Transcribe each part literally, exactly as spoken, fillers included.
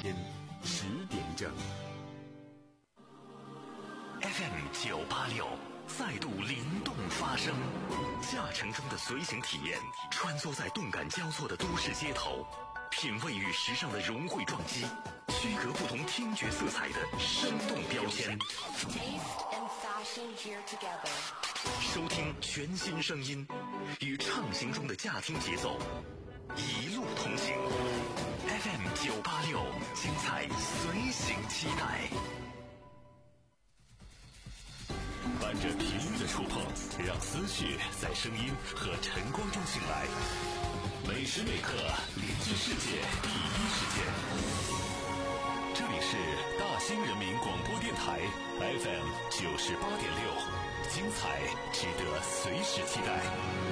天十点整。 F M 九八六再度灵动发声，驾乘中的随行体验，穿梭在动感交错的都市街头，品味与时尚的融汇撞击，区隔不同听觉色彩的生动标签。收听全新声音，与畅行中的驾听节奏，一路同行。F M 九八六，精彩随行期待。伴着频率的触碰，让思绪在声音和晨光中醒来。每时每刻连接世界第一时间。这里是大兴人民广播电台 F M 九十八点六，精彩值得随时期待。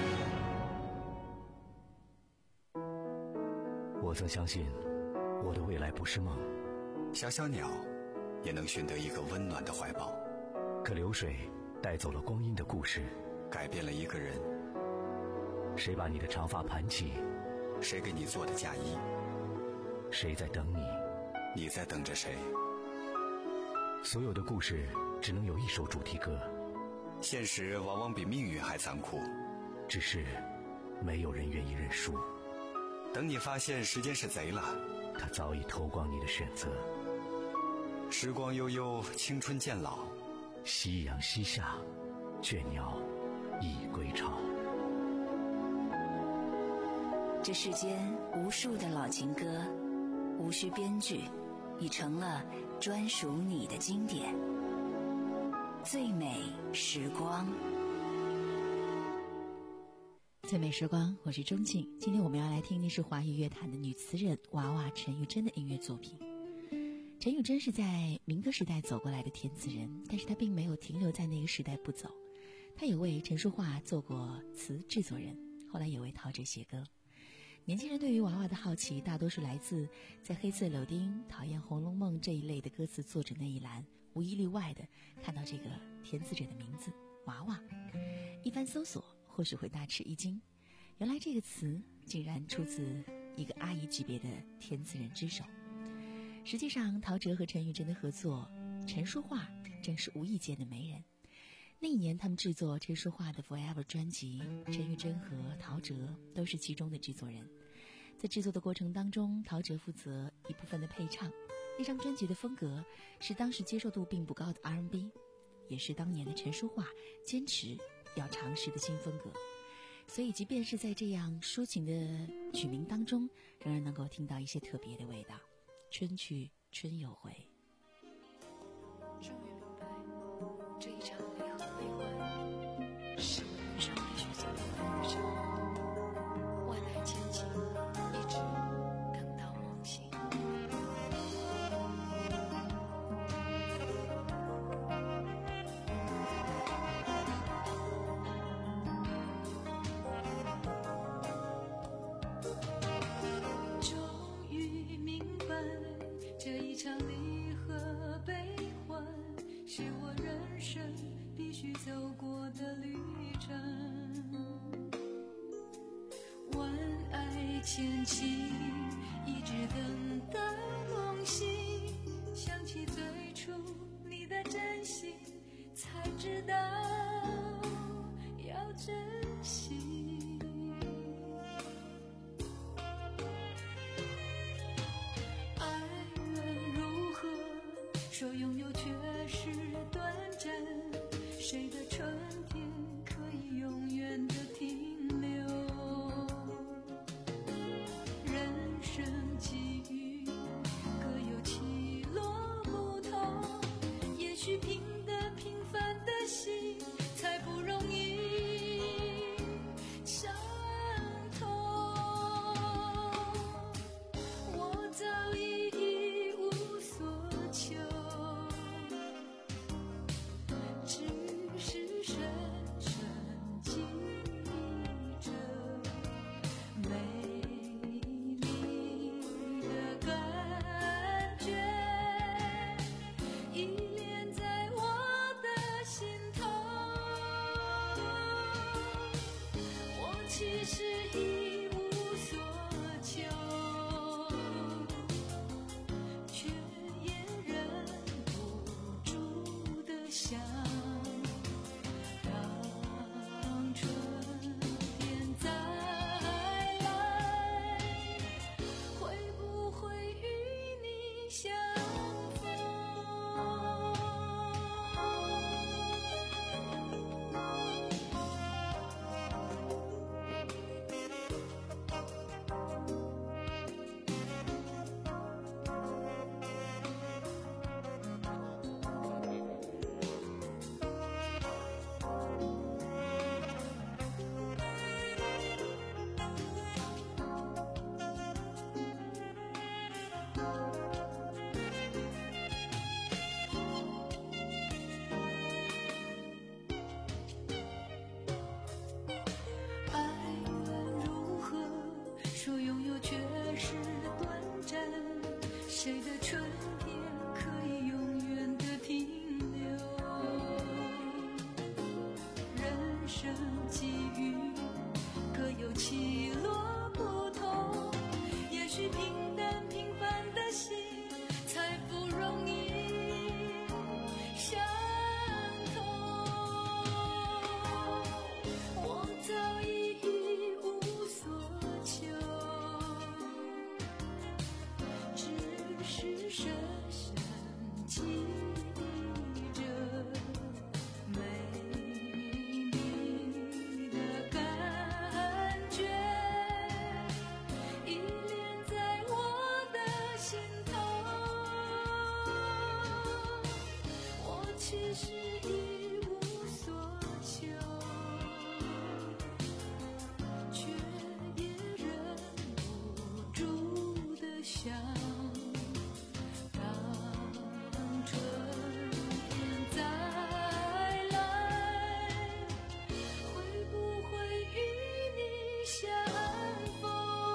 我曾相信，我的未来不是梦。 小小鸟也能寻得一个温暖的怀抱。 可流水带走了光阴的故事， 改变了一个人。 谁把你的长发盘起？ 谁给你做的嫁衣？ 谁在等你？ 你在等着谁？ 所有的故事只能有一首主题歌。 现实往往比命运还残酷， 只是没有人愿意认输。 等你发现时间是贼了， 他早已偷光你的选择。 时光悠悠，青春渐老， 夕阳西下，倦鸟已归巢。 这世间无数的老情歌，无需编剧，已成了专属你的经典。最美时光， 最美时光，我是钟庆。今天我们要来听的是华语乐坛的女词人娃娃陈玉珍的音乐作品。陈玉珍是在民歌时代走过来的填词人，但是她并没有停留在那个时代不走。她也为陈淑桦做过词制作人，后来也为陶喆写歌。年轻人对于娃娃的好奇，大多数来自在黑色柳丁、讨厌《红楼梦》这一类的歌词作者那一栏，无一例外的看到这个填词者的名字娃娃。一番搜索，或许会大吃一惊，原来这个词竟然出自一个阿姨级别的填词人之手。实际上，陶喆和陈玉珍的合作，陈淑桦正是无意间的媒人。那一年他们制作陈淑桦的 Forever 专辑，陈玉珍和陶喆都是其中的制作人。在制作的过程当中，陶喆负责一部分的配唱。那张专辑的风格是当时接受度并不高的 R and B， 也是当年的陈淑桦坚持要尝试的新风格。所以即便是在这样抒情的曲名当中，仍然能够听到一些特别的味道。春去春又回， 终于明白，这一场离合悲欢是我人生必须走的旅程，万籁千金，一直等到梦醒。 终于明白，这一场离合悲欢是我人生必须走过的旅程，万爱千情，一直等到梦醒。想起最初你的真心，才知道要珍惜。爱了如何？说拥有却是短暂，谁的春天可以永远的停留？人生际遇其实一无所求，却也忍不住的想，当春天再来，会不会与你相逢？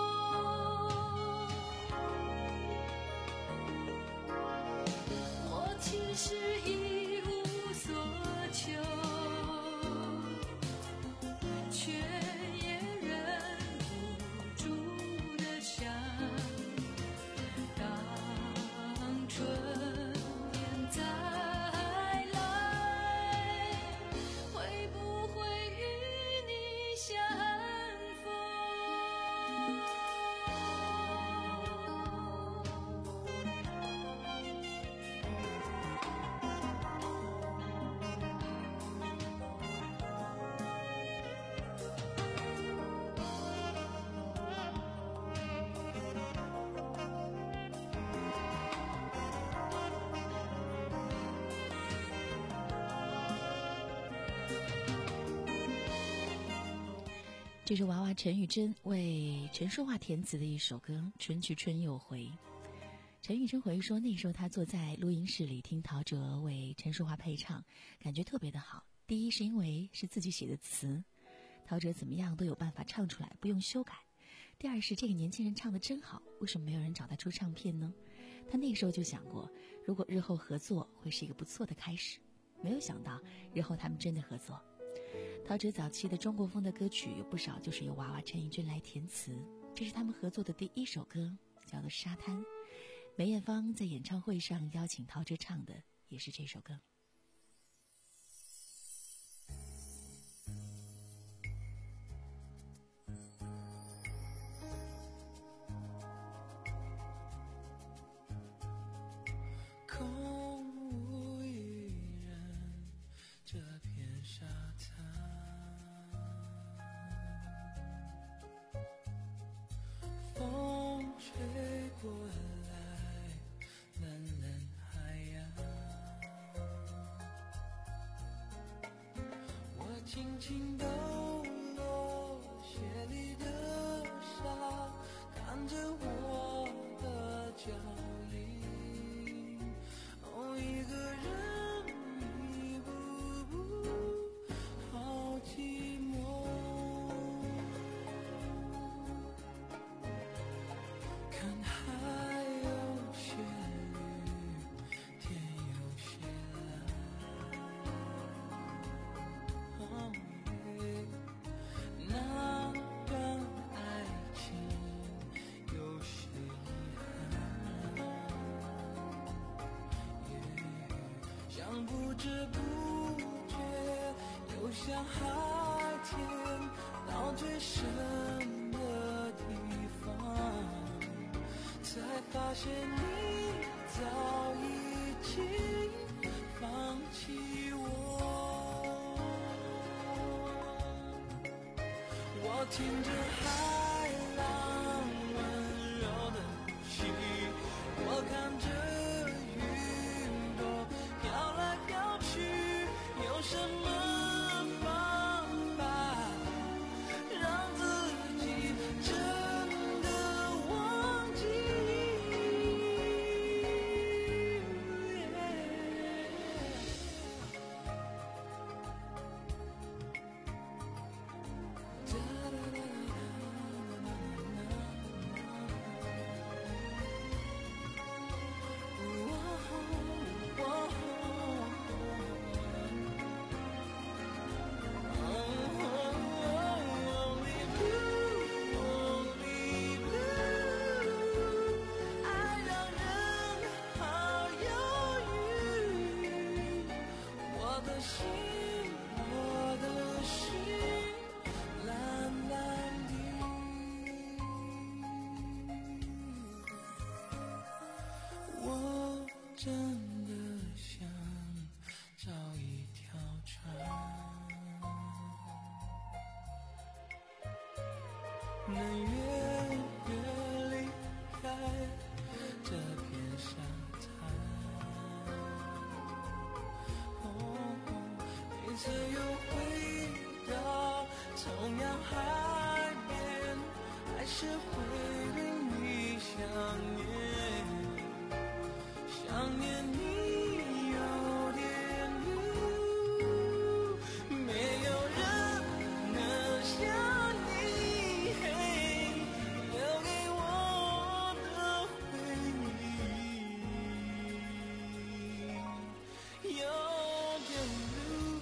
我其实一无所求，却也忍不住的想，当春天再来，会不会与你相逢？ 这是娃娃陈绮贞为陈淑桦填词的一首歌《春去春又回》。陈绮贞回忆说，那时候她坐在录音室里听陶喆为陈淑桦配唱，感觉特别的好。第一是因为是自己写的词，陶喆怎么样都有办法唱出来，不用修改。第二是这个年轻人唱得真好，为什么没有人找他出唱片呢？他那个时候就想过，如果日后合作会是一个不错的开始。没有想到日后他们真的合作。陶喆早期的中国风的歌曲有不少就是由娃娃陈绮贞来填词，这是他们合作的第一首歌，叫做《沙滩》。梅艳芳在演唱会上邀请陶喆唱的也是这首歌。 空无一人，这片沙滩，风吹过来，蓝蓝海洋，我轻轻抖落鞋里的沙，看着我的脚印，哦，一个人一步步，好寂寞。看海有些绿，天有些蓝，哦耶，那段爱情有些遗憾，耶，像不知不觉游向海天，到最深的地方，才发现你早已经放弃我。我听着海浪温柔的呼吸，我看着云朵飘来飘去，有什么方法让自己真的忘记？爱让人好忧郁，我的心，我的心蓝蓝的，我真的想找一条船，能远远离开这片沙滩，哦海边，还是会对你想念，想念你有点路，没有人能像你留给我的回忆，有点路。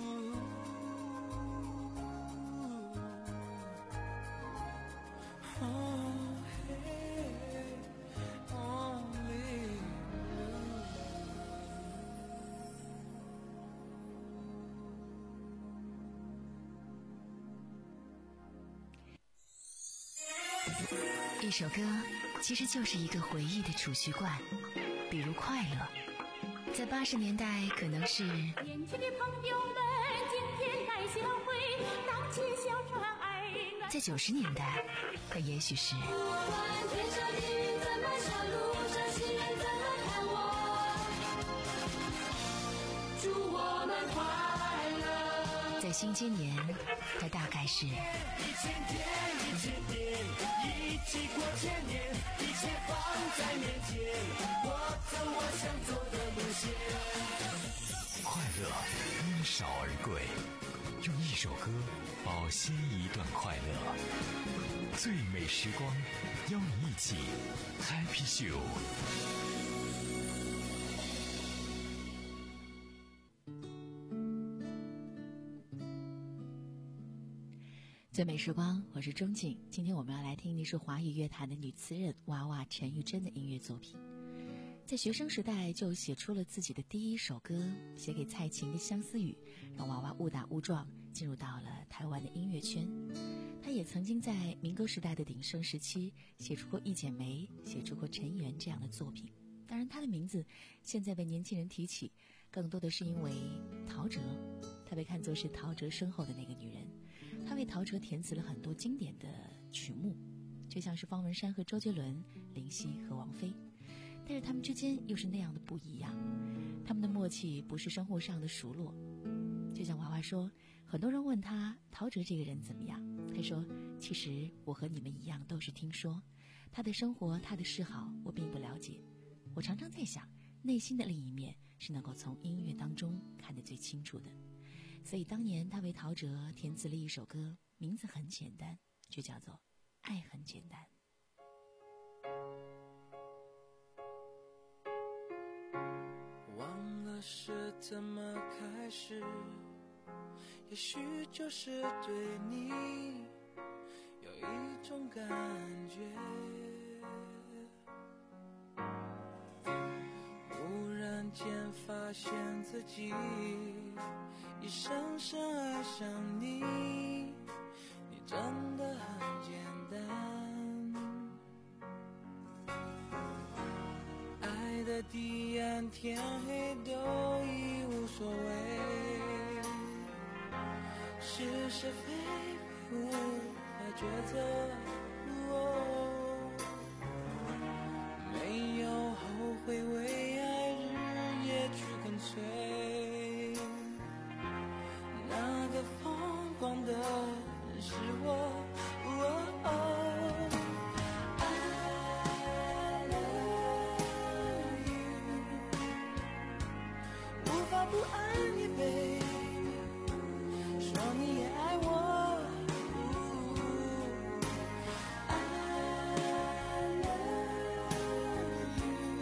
一首歌其实就是一个回忆的储蓄罐，比如快乐，在八十年代可能是年轻的朋友们今天该相会，荡起小船儿暖。 在九十年代它也许是不管天上的云怎么笑，路上行人怎么看我，祝我们快乐。 在新今年它大概是一千天一千年，一起过千年，一切放在面前，我走我想走的路线。 快乐因少而贵，用一首歌保鲜一段快乐。最美时光，邀你一起 Happy Show。 最美时光，我是钟景。今天我们要来听的是华语乐坛的女词人娃娃陈玉珍的音乐作品。在学生时代就写出了自己的第一首歌，写给蔡琴的《相思雨》，让娃娃误打误撞进入到了台湾的音乐圈。她也曾经在民歌时代的鼎盛时期写出过《一剪梅》，写出过《尘缘》这样的作品。当然她的名字现在被年轻人提起，更多的是因为陶喆，她被看作是陶喆身后的那个女人。她为陶喆填词了很多经典的曲目，就像是方文山和周杰伦、林夕和王菲，但是他们之间又是那样的不一样。他们的默契不是生活上的熟络，就像娃娃说，很多人问他陶喆这个人怎么样，他说其实我和你们一样都是听说，他的生活他的嗜好我并不了解，我常常在想内心的另一面是能够从音乐当中看得最清楚的。所以当年他为陶喆填词了一首歌，名字很简单，就叫做《爱很简单》。 忘了是怎么开始，也许就是对你有一种感觉，忽然间发现自己已深深爱上你，你真的很简单，爱的地暗天黑都已无所谓，是是非非无法抉择，哦，没有后悔，为爱日夜去跟随，那个疯狂的人是我，哦哦，无法不爱你 baby， 说你也爱我，I love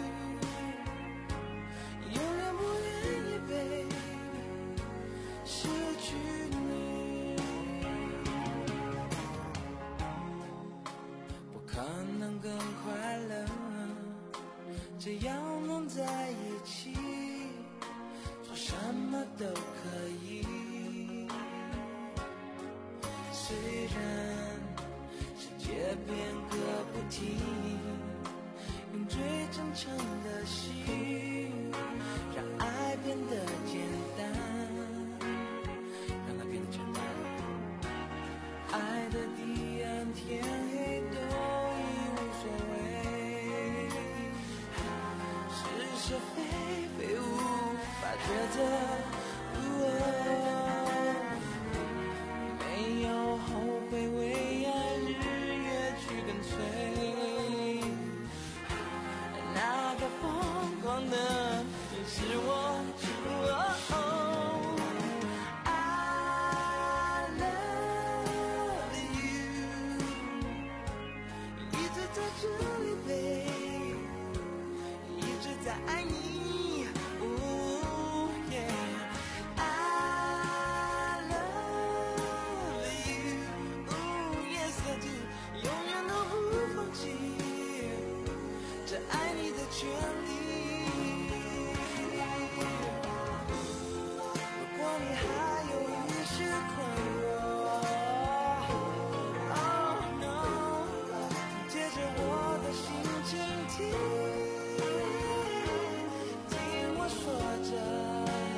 you， 永远不愿意 baby 失去你，不可能更快乐，只要能在一起，什么都可以，虽然世界变个不停，用最真诚的心让爱变得简单，让它变得简单，爱的地暗天黑都已无所谓，是是非非无法抉择，哦，没有后悔， 呢？也是我。I love you， 一直在这里，babe， 一直在爱你。Ooh, yeah. I love you. Ooh, yes I do， 永远都不放弃这爱你的权利。如果你还有一些困扰 ，Oh no， 借着我的心倾听，听我说着。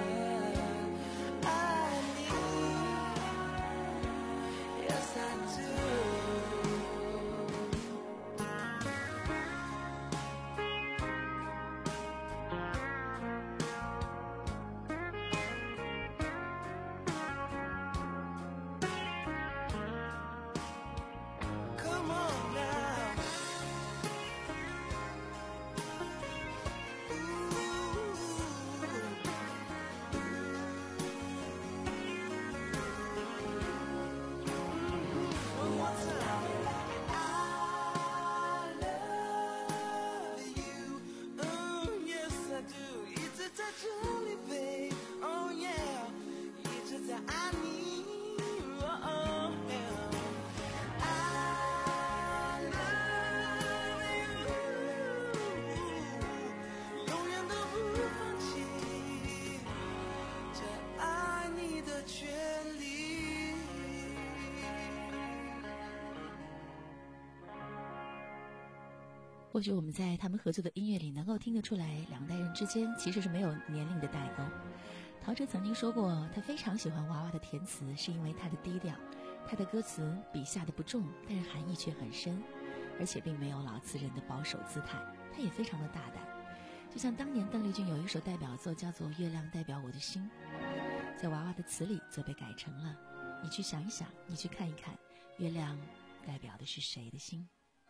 或许我们在他们合作的音乐里能够听得出来，两代人之间其实是没有年龄的代沟。陶喆曾经说过，他非常喜欢娃娃的填词，是因为他的低调，他的歌词笔下的不重，但是含义却很深，而且并没有老词人的保守姿态，他也非常的大胆。就像当年邓丽君有一首代表作叫做《月亮代表我的心》，在娃娃的词里则被改成了你去想一想，你去看一看，月亮代表的是谁的心。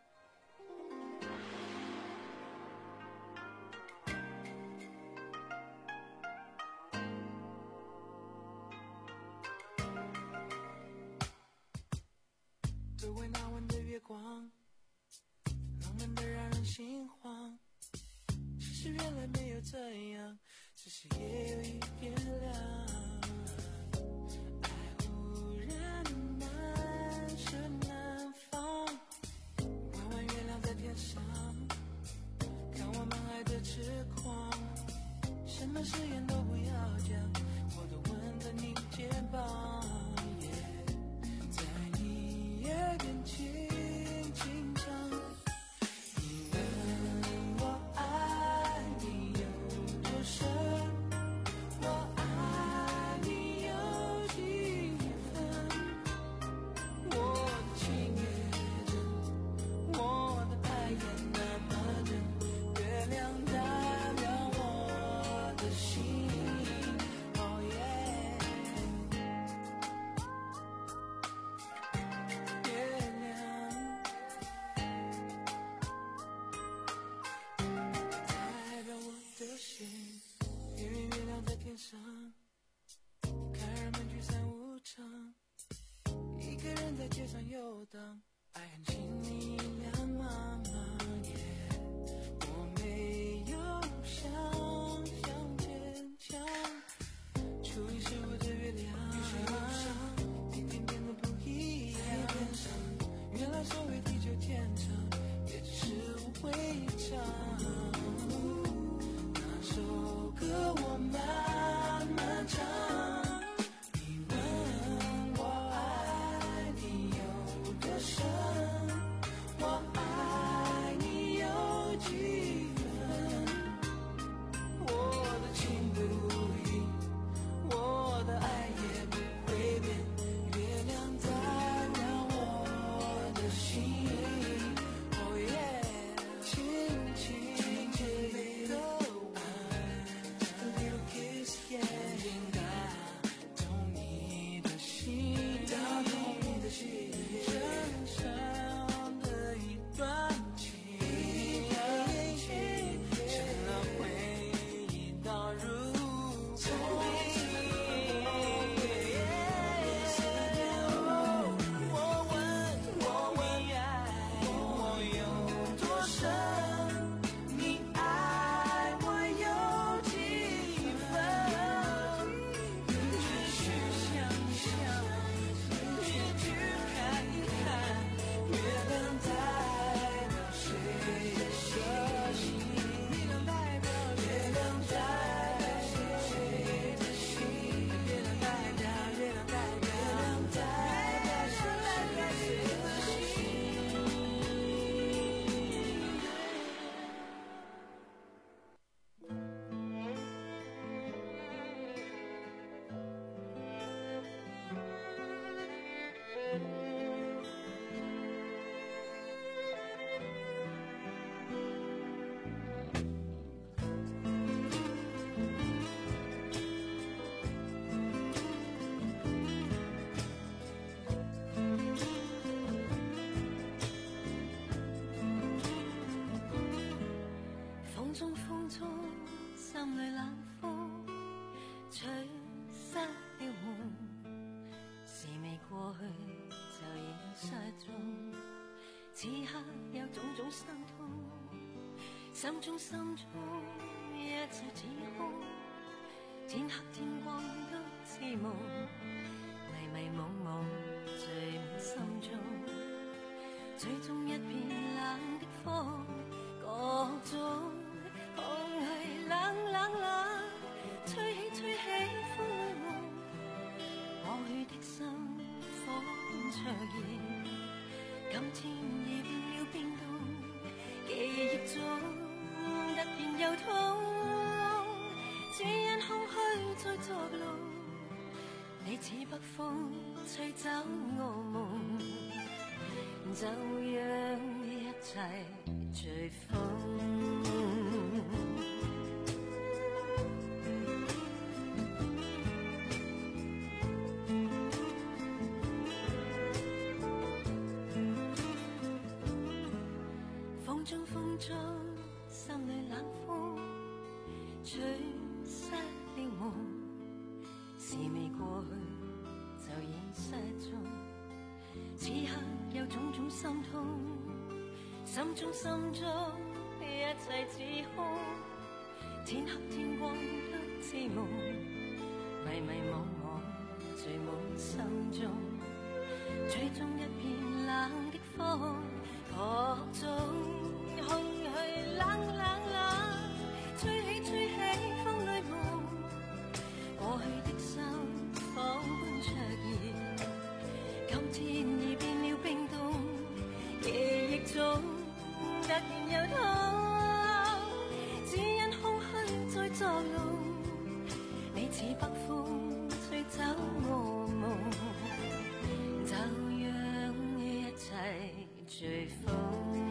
周围那晚的月光，浪漫的让人心慌。其实原来没有这样，只是夜有一点亮。爱忽然难舍难放，弯弯月亮在天上，看我们爱的痴狂。什么誓言都不要讲，我都吻着你肩膀。耳边轻轻唱，你问我爱你有多深，我爱你有几分，我的情也真，我的爱也那么真，月亮代表我的心。Oh yeah，上看人们聚散无常，一个人在街上游荡，爱很轻易两茫茫夜，我没有想象坚强，初一十五的月亮一点点的不一样，原来所谓地久天长也只是无谓一场，那首歌我慢慢唱，你问我爱你有多深， 風中，心裏冷風吹失了夢，事未過去就已失蹤。此刻有種種傷痛，心中心中一切指空，天黑天光都似夢，迷迷惘惘醉滿心中，最終一片冷的風，各種空虛冷冷冷，吹起吹起風裏夢，過去的心火般灼熱，今天已變了冰凍，記憶中突然又痛，只因空虛在作弄，你似北風吹走我夢，就讓一切隨風。風中風中，心裏冷風吹失了夢，事未過去就已失蹤。此刻有種種心痛，心中心中一切指空，天黑天光都似夢，迷迷惘惘醉滿心中，最終一片冷的風，各種空虛冷冷冷，吹起吹起風裏夢，過去的心仿般灼熱，今天已變了冰凍，記憶中突然又痛，只因空虛在作弄，你似北風吹走我夢，就讓一切隨風。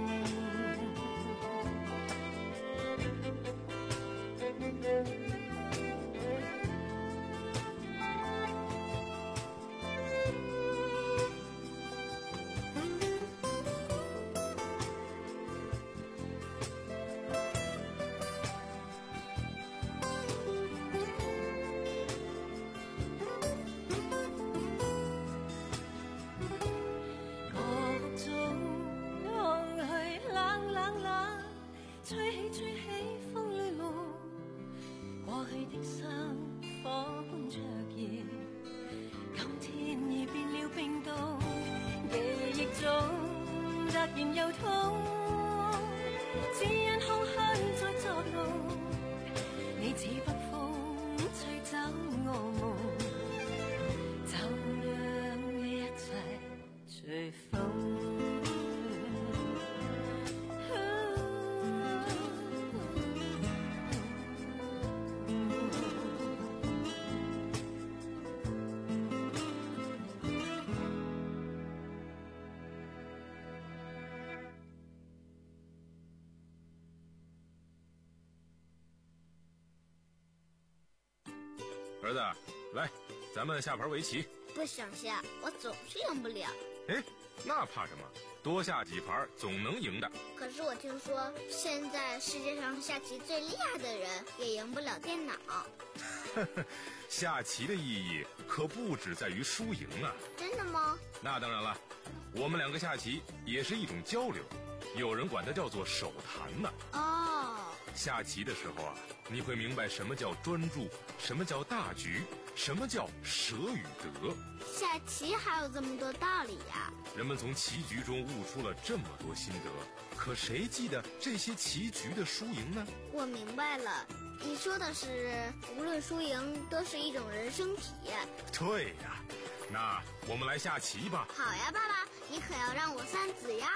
儿子，来，咱们下盘围棋。 不想下，我总是赢不了。 哎，那怕什么？多下几盘总能赢的。 可是我听说，现在世界上下棋最厉害的人也赢不了电脑。 下棋的意义可不只在于输赢啊。 真的吗？ 那当然了，我们两个下棋也是一种交流，有人管它叫做手谈呢。 哦。 下棋的时候啊，你会明白什么叫专注，什么叫大局，什么叫舍与得。 下棋还有这么多道理呀！ 人们从棋局中悟出了这么多心得，可谁记得这些棋局的输赢呢？ 我明白了，你说的是无论输赢都是一种人生体验。 对呀，那我们来下棋吧。 好呀，爸爸，你可要让我三子呀。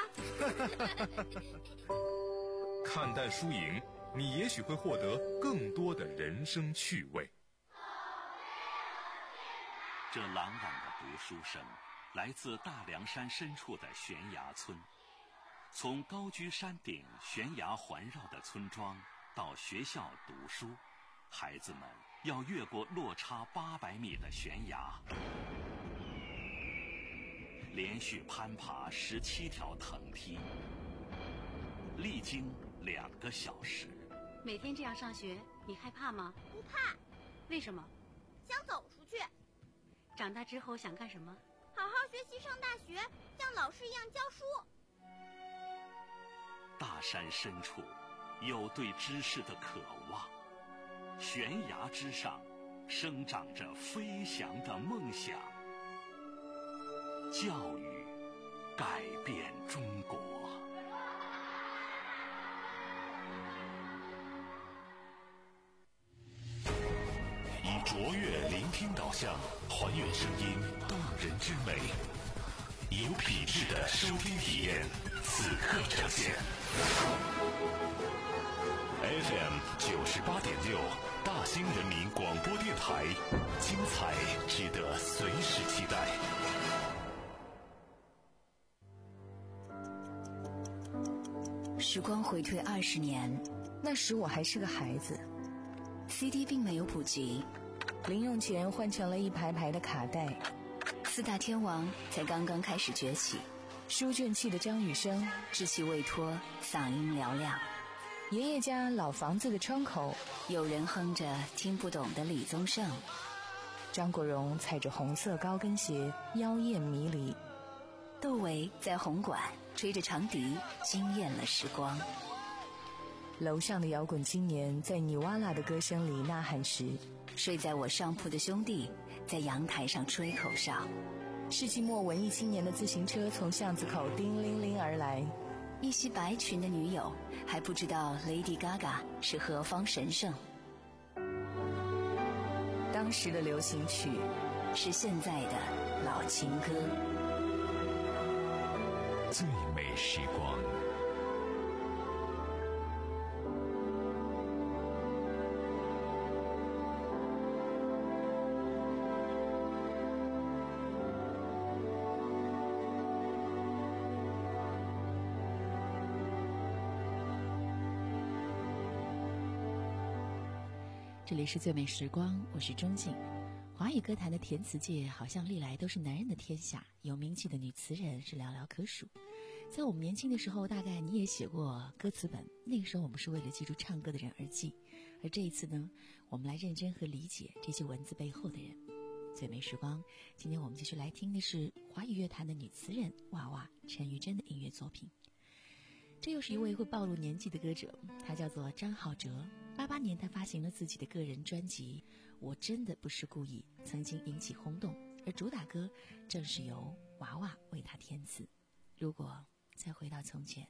看淡输赢，你也许会获得更多的人生趣味。 这朗朗的读书声来自大凉山深处的悬崖村。从高居山顶悬崖环绕的村庄到学校读书，孩子们要越过落差八百米的悬崖，连续攀爬十七条藤梯，历经两个小时， 每天这样上学，你害怕吗？ 不怕。 为什么？ 想走出去。 长大之后想干什么？ 好好学习上大学，像老师一样教书。 大山深处有对知识的渴望，悬崖之上生长着飞翔的梦想。教育改变中国。以卓越聆听导向，还原声音动人之美，有品质的收听体验，此刻呈现。F M 九十八点六，大兴人民广播电台，精彩值得随时期待。 时光回退二十年， 那时我还是个孩子。 C D 并没有普及， 零用钱换成了一排排的卡带。 四大天王才刚刚开始崛起， 书卷气的张雨生， 稚气未脱，嗓音嘹亮。 爷爷家老房子的窗口， 有人哼着听不懂的李宗盛。 张国荣踩着红色高跟鞋，妖艳迷离。 窦唯在红馆吹着长笛，惊艳了时光。 楼上的摇滚青年在尼瓦拉的歌声里呐喊时， 睡在我上铺的兄弟在阳台上吹口哨。 世纪末文艺青年的自行车从巷子口叮铃铃而来。 一袭白裙的女友还不知道 Lady Gaga 是何方神圣。 当时的流行曲是现在的老情歌。 最美时光。 这里是最美时光，我是钟静。华语歌坛的填词界好像历来都是男人的天下，有名气的女词人是寥寥可数。在我们年轻的时候，大概你也写过歌词本，那个时候我们是为了记住唱歌的人而记。而这一次呢，我们来认真和理解这些文字背后的人。最美时光，今天我们继续来听的是华语乐坛的女词人娃娃陈玉珍的音乐作品。这又是一位会暴露年纪的歌者，他叫做张浩哲。八八年他发行了自己的个人专辑《我真的不是故意》，曾经引起轰动，而主打歌正是由娃娃为他填词。如果再回到从前。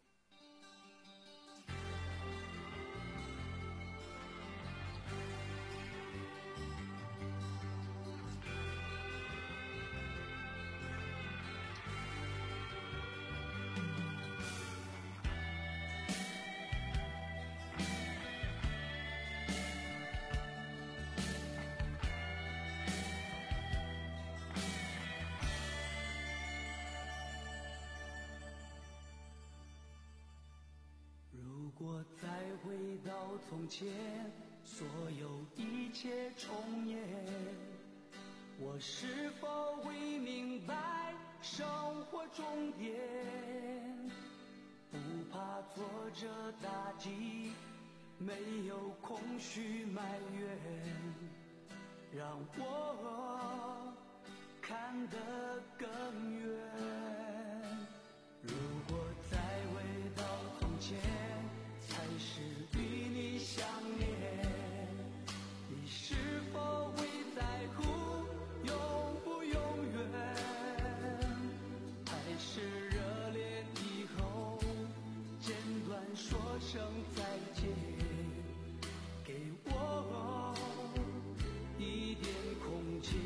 如果再回到从前，所有一切重演，我是否会明白生活终点？不怕挫折打击，没有空虚埋怨，让我看得更远。如果再回到从前，才是与你相恋，你是否会在乎永不永远？还是热恋以后简短说声再见，给我一点空间。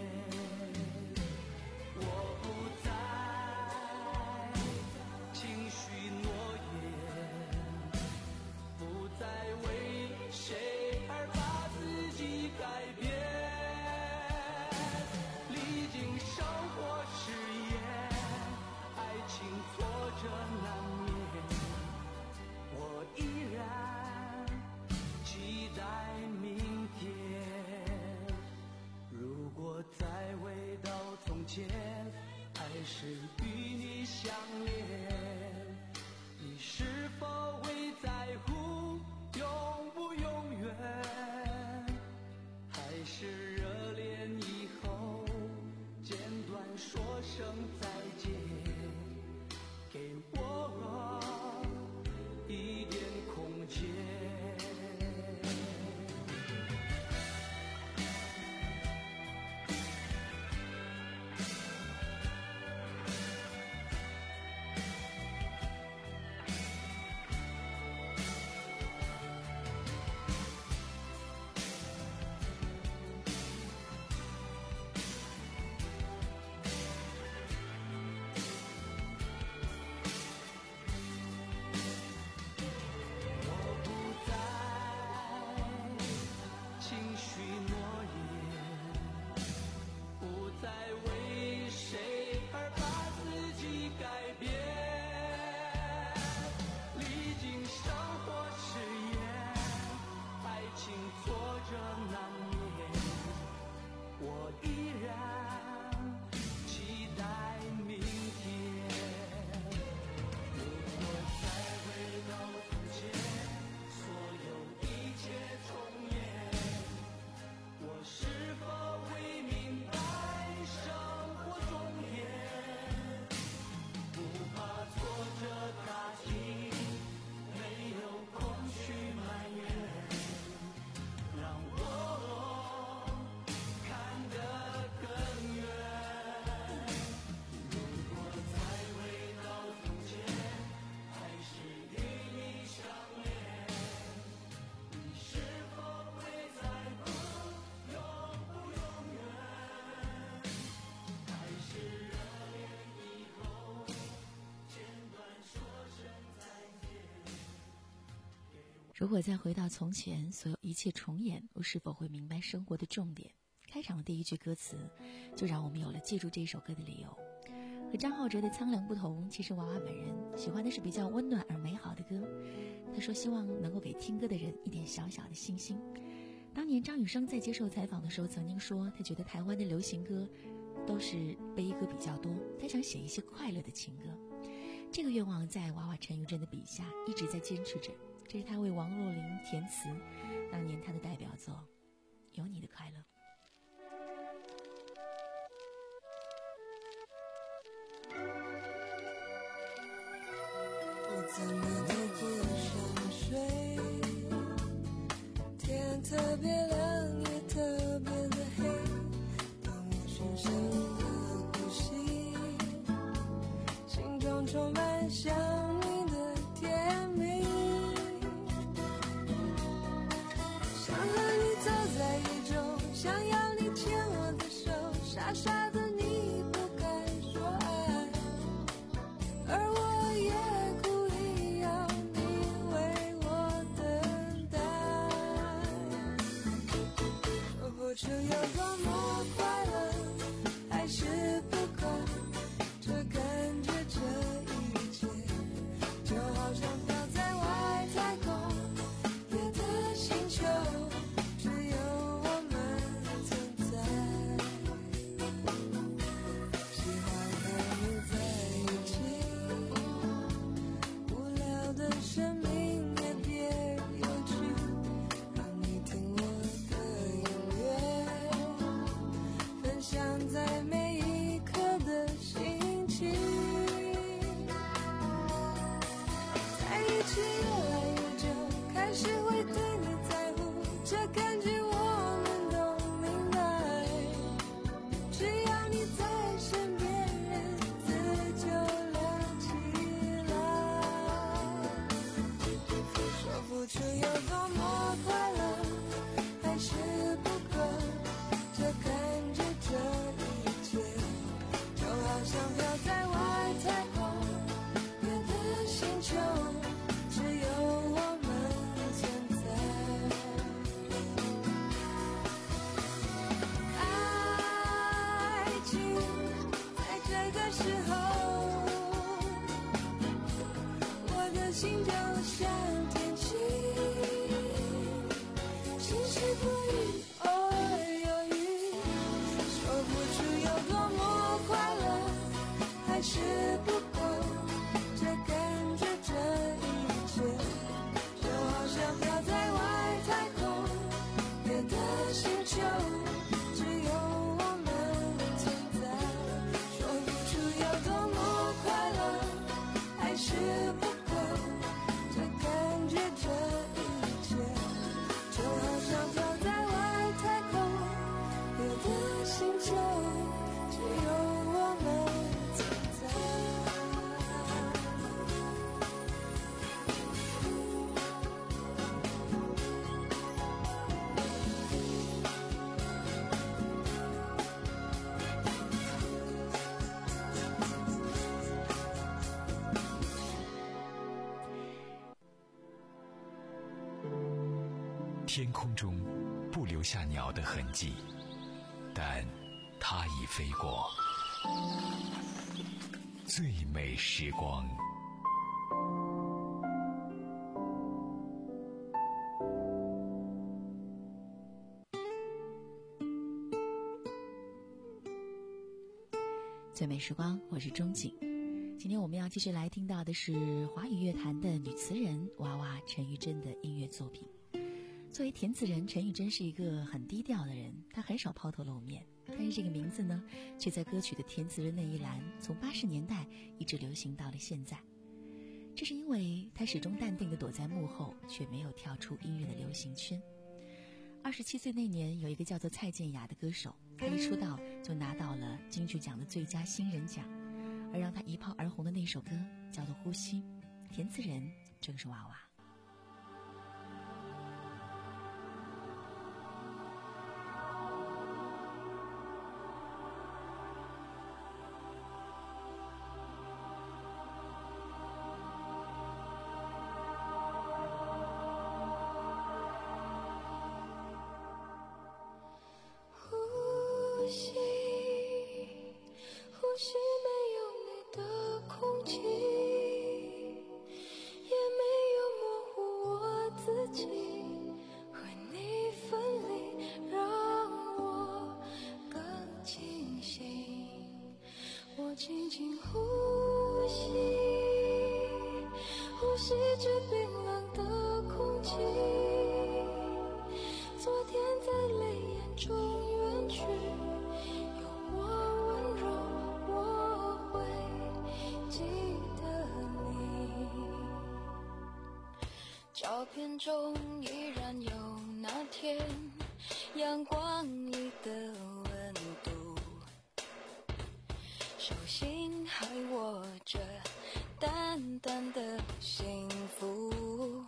我不再轻许诺言，不再为谁而把自己改变，历经生活试验，爱情挫折难免，我依然期待明天。如果再回到从前，还是与你相恋，你是否会在乎永不情挫折难免，我依然期待明天。如果再回到从前，所有一切重演，我是否会明白生活终点？不怕挫折打击，没有空虚埋怨，让我看得更远。如果再回到从前，还是与你相恋，你是否会在乎永不永远？还是热恋以后简短说声再见？ 如果再回到从前，所有一切重演，我是否会明白生活的重点？开场的第一句歌词就让我们有了记住这首歌的理由。和张浩哲的苍凉不同，其实娃娃本人喜欢的是比较温暖而美好的歌。他说希望能够给听歌的人一点小小的信心。当年张雨生在接受采访的时候曾经说，他觉得台湾的流行歌都是悲歌比较多，他想写一些快乐的情歌。这个愿望在娃娃陈玉珍的笔下一直在坚持着，这是他为王若琳填词，当年他的代表作《有你的快乐》。 我怎么都不想睡，天特别冷也特别的黑，当我深深的呼吸，心中充满想你的甜蜜，想和你走在雨中，想要你牵我的手，傻傻的你不敢说爱，而我也故意要你为我等待，说不出有多么快乐，还是不够，这感觉这一切就好像飘在外太空，别的星球只有我们存在，喜欢和你在一起，无聊的生命也别有趣，让你听我的音乐，分享在每一刻的心情，在一起越来越久，开始会对你在乎，这感觉我们都明白，只要你在身边，日子就亮起来，说不出有多么快乐，还是不够，这感觉这一切就好像飘在外太空，别的星球只有我们存在，爱情在这个时候，我的心就像天气，晴时不语，偶尔有雨，说不出有多么快乐，还是不够，这感觉这一切就好像飘在外太空，别的星球只有我们存在，说不出有多么快乐，还是不够，这感觉这一切就好像飘在外太空，别的星球只有我们存在。 天空中不留下鸟的痕迹，但它已飞过。最美时光。 最美时光，我是钟景。今天我们要继续来听到的是华语乐坛的女词人娃娃陈玉珍的音乐作品。作为填词人，陈玉珍是一个很低调的人，她很少抛头露面，但是这个名字呢，却在歌曲的填词人那一栏从八十年代一直流行到了现在。这是因为她始终淡定地躲在幕后，却没有跳出音乐的流行圈。二十七岁那年，有一个叫做蔡健雅的歌手，她一出道就拿到了金曲奖的最佳新人奖，而让她一炮而红的那首歌叫做《呼吸》，填词人正是娃娃。 轻轻呼吸，呼吸着冰冷的空气。昨天在泪眼中远去，有我温柔，我会记得你。照片中依然有那天阳光里的温度，手心还握着淡淡的幸福，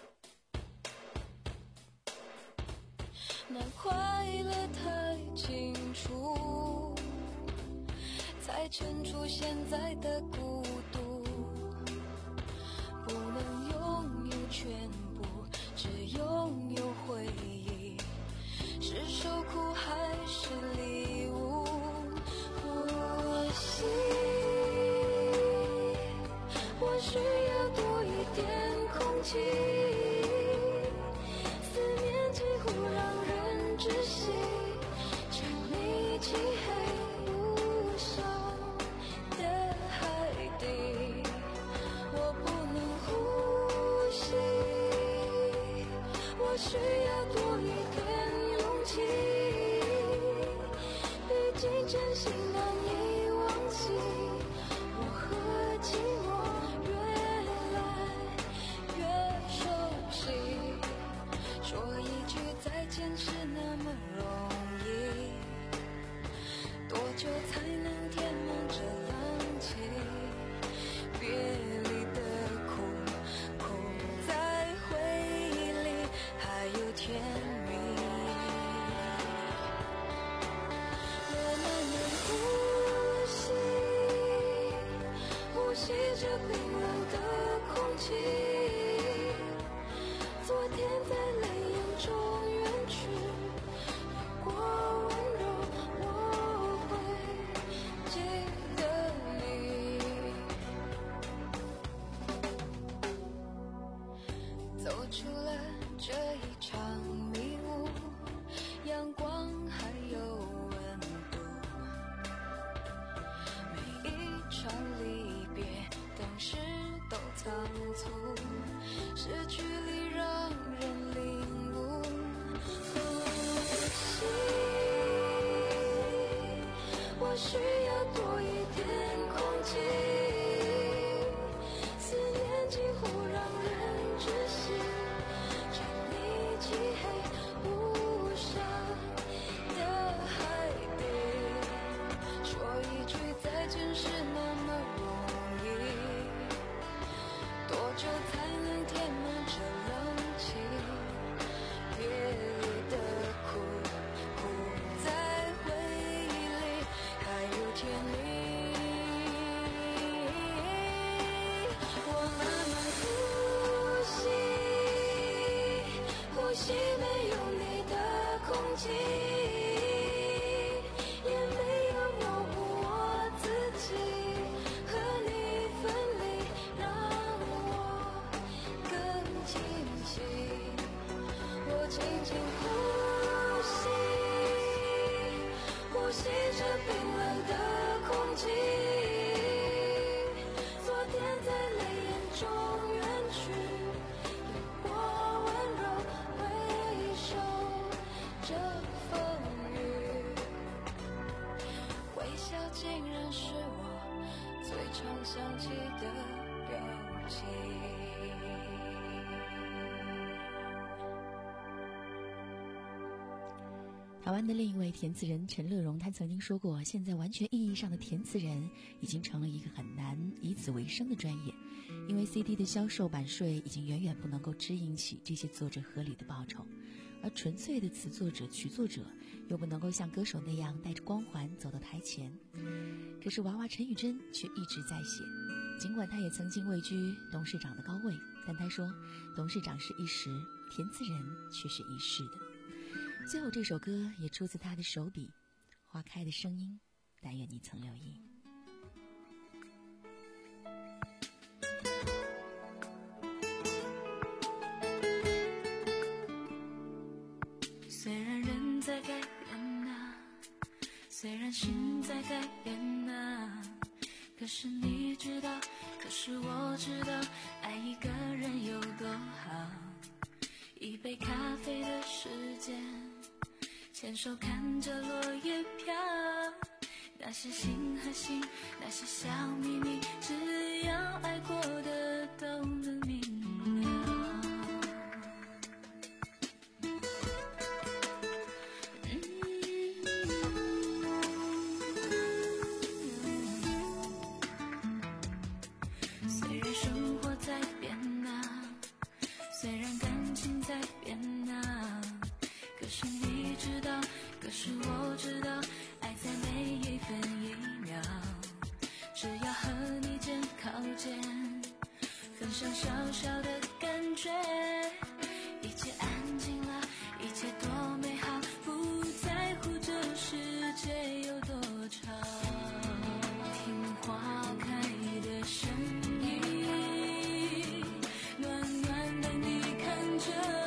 那快乐太清楚，才衬出现在的孤独。不能拥有全部，只拥有回忆，是受苦还是礼物？呼吸，我需要多一点空气，思念几乎让人窒息，沉溺漆黑无声的海底，我不能呼吸，我需要多一点勇气，毕竟真心难以忘记，我和寂寞越来越熟悉，说一句再见是那么容易，多久才能填满这冷气？别离的苦，苦在回忆里，还有甜蜜。我慢慢呼吸，呼吸着冰冷的空气。昨天在泪眼中远去，有过温柔，我会记得你。走出了这一场迷雾，阳光还有温度，每一场离别当时都仓促，失去里让人领悟。呼吸，我需要多一点空气，思念几乎让人窒息，沉溺漆黑无声的海底，说一句再见是那么容易，多久才能填满这冷气？别离的苦，苦在回忆里，还有甜蜜。我慢慢呼吸，呼吸没有你的空气，也没有模糊我自己，和你分离让我更清晰。我轻轻呼吸，呼吸着冰冷的空记，昨天在泪眼中远去，有过温柔回首这风雨，微笑竟然是我最常想起的表情。 台湾的另一位填词人陈乐融，他曾经说过，现在完全意义上的填词人已经成了一个很难以此为生的专业，因为 C D 的销售版税已经远远不能够支应起这些作者合理的报酬，而纯粹的词作者曲作者又不能够像歌手那样带着光环走到台前。可是娃娃陈玉珍却一直在写，尽管他也曾经位居董事长的高位，但他说董事长是一时，填词人却是一世的。最后这首歌也出自他的手笔，花开的声音，但愿你曾留意。 虽然人在改变啊，虽然心在改变啊，可是你知道，可是我知道，爱一个人有多好。一杯咖啡的时间，牵手看着落叶飘，那些心和心，那些小秘密，只要爱过的都能明了。嗯、虽然生活在变啊，虽然感情在变啊，可是你知道，可是我知道，爱在每一分一秒，只要和你肩靠肩，分享小小的感觉，一切安静了，一切多美好，不在乎这世界有多长，听花开的声音，暖暖的你看着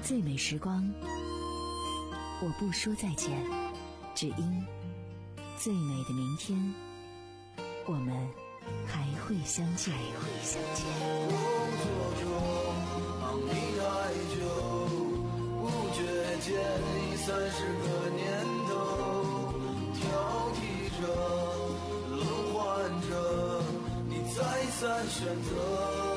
最美时光，我不说再见，只因最美的明天，我们还会相见。还会相见。 工作中忙你太久，不觉间已三十个年头，挑剔着，轮换着，你再三选择。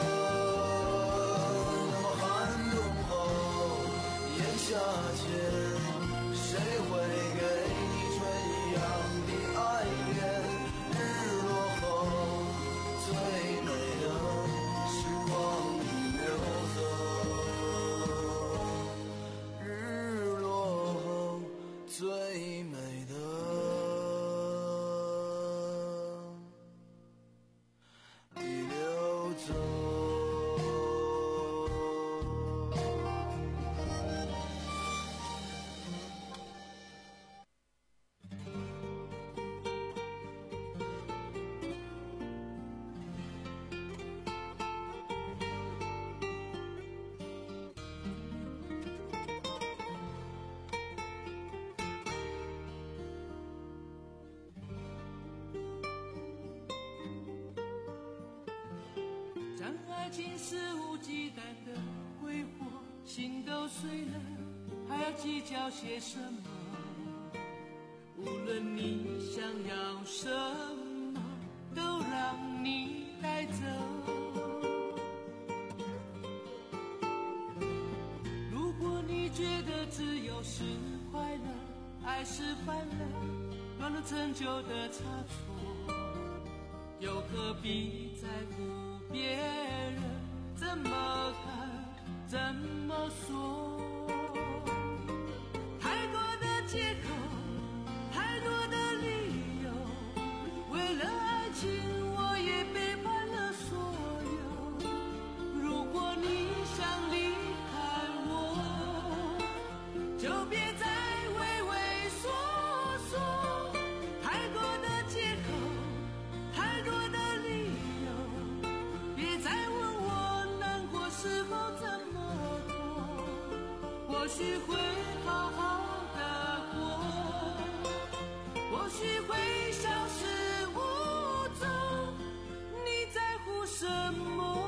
夏天，谁会给你春一样的爱恋？日落后，最美的时光已流走。日落后，最美的已流走。 让爱情肆无忌惮的挥霍，心都碎了，还要计较些什么？无论你想要什么，都让你带走。如果你觉得自由是快乐，爱是烦了，乱了陈旧的差错，又何必在乎别人怎么看怎么说？太多的借口，太多的理由，为了爱情我也背叛了所有。如果你想离开我，就别再畏畏缩缩。太多的借口，太多的理由，别再问我难过时候怎么过，或许会好好的过，或许会消失无踪，你在乎什么？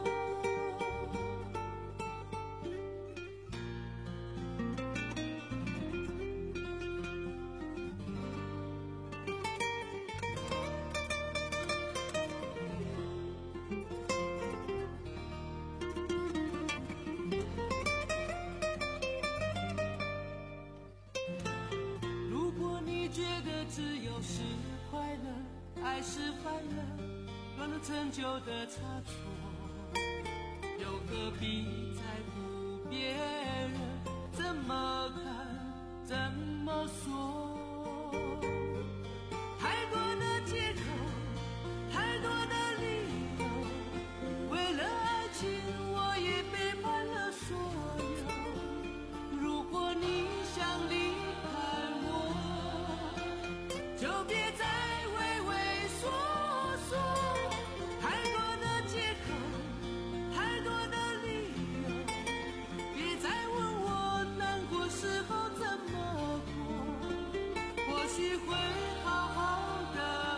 自由是快乐，爱是烦了，乱了陈旧的差错，又何必在乎别人怎么看怎么说？太多的借口，太多的理由，为了爱情我也背叛了所有。如果你想离开我，就别再畏畏缩缩。太多的借口，太多的理由，别再问我难过时候怎么过，或许会好好的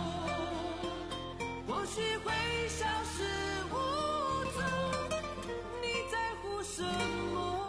过，或许会消失无踪，你在乎什么？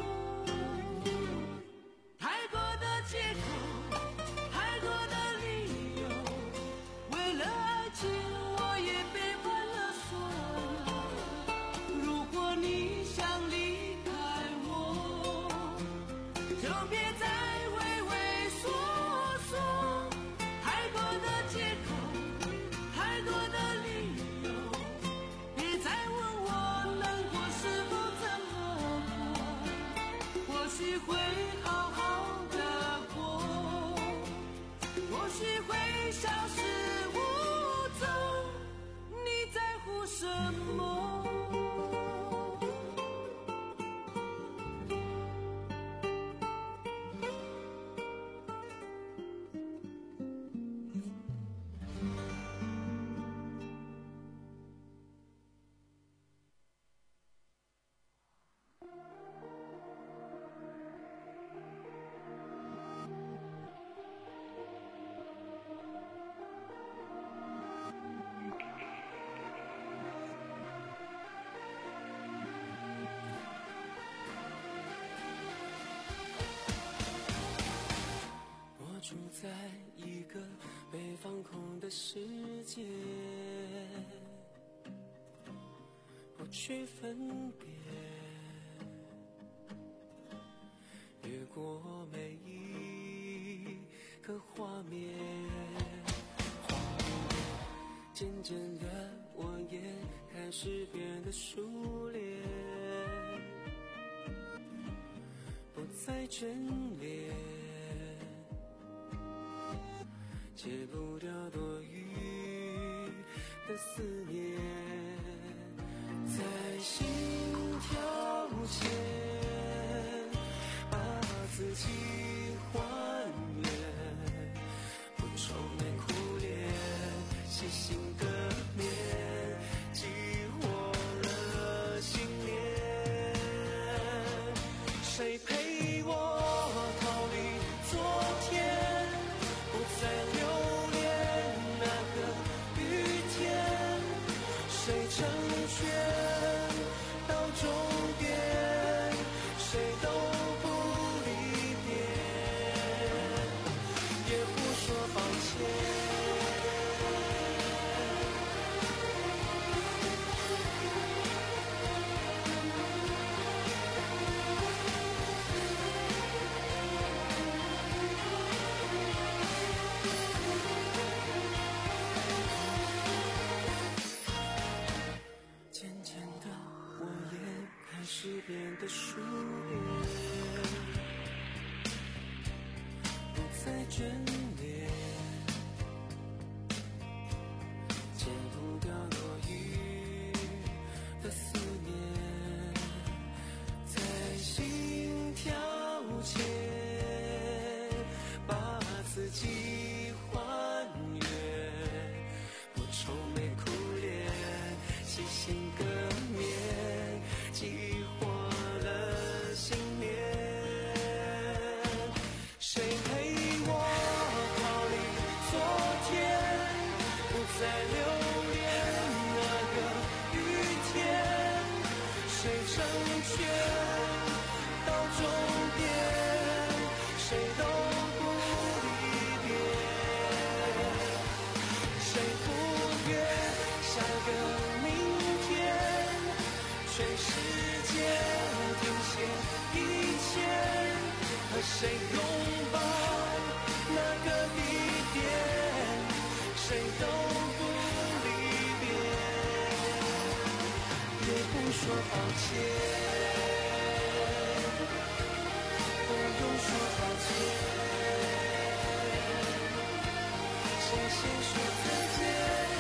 太多的借口，太多的理由，为了爱情我也背叛了所有。如果你想离开我，就别再畏畏缩缩。太多的借口，太多的理由，别再问我难过时候怎么过，或许会好好的过，或许会消失无踪，你在乎什么？ 去分别，越过每一个画面，画面渐渐的我也开始变得熟练，不再眷恋，戒不掉多余的思念，在心跳前把自己还原，不愁眉苦脸，细心的面激活了信念，谁陪我逃离昨天，不再留恋那个雨天，谁成全到终点，谁都不离别，也不说抱歉。渐渐的我也开始变得熟练，不再眷恋，戒不掉多余的思念，在心跳前把自己还原，不愁眉苦脸，细心革面激活了信念，谁陪我逃离昨天，不再留恋那个雨天，谁成全到终点，谁都不离别，谁不愿下个明天，全世界停歇一切，和谁拥抱那个地点，谁都不离别，也不说抱歉，不用说抱歉，谁先说再见。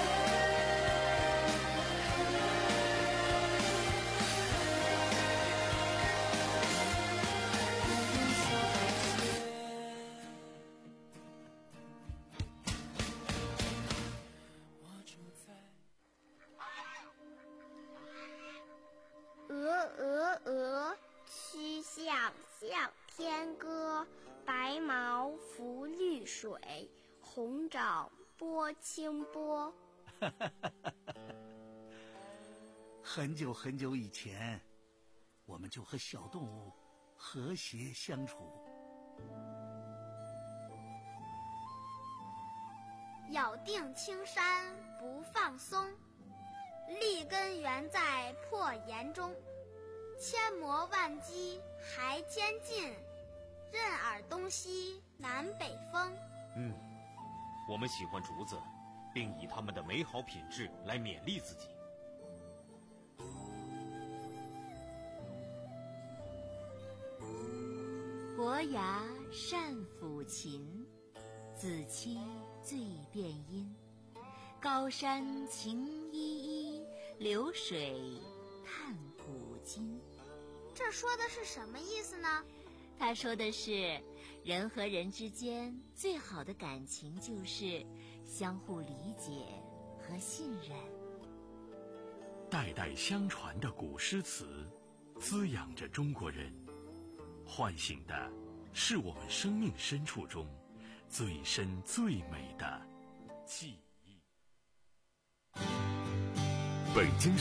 鹅鹅鹅，曲项向天歌，白毛浮绿水，红掌拨清波。 很久很久以前，我们就和小动物和谐相处。 咬定青山不放松，立根原在破岩中，千磨万击还坚劲，任尔东西南北风。 嗯，我们喜欢竹子，并以它们的美好品质来勉励自己。 伯牙善抚琴，子期最辨音。高山晴依依，流水叹古今。 这说的是什么意思呢？ 他说的是，人和人之间最好的感情就是相互理解和信任。 代代相传的古诗词，滋养着中国人，唤醒的是我们生命深处中最深最美的记忆。 北京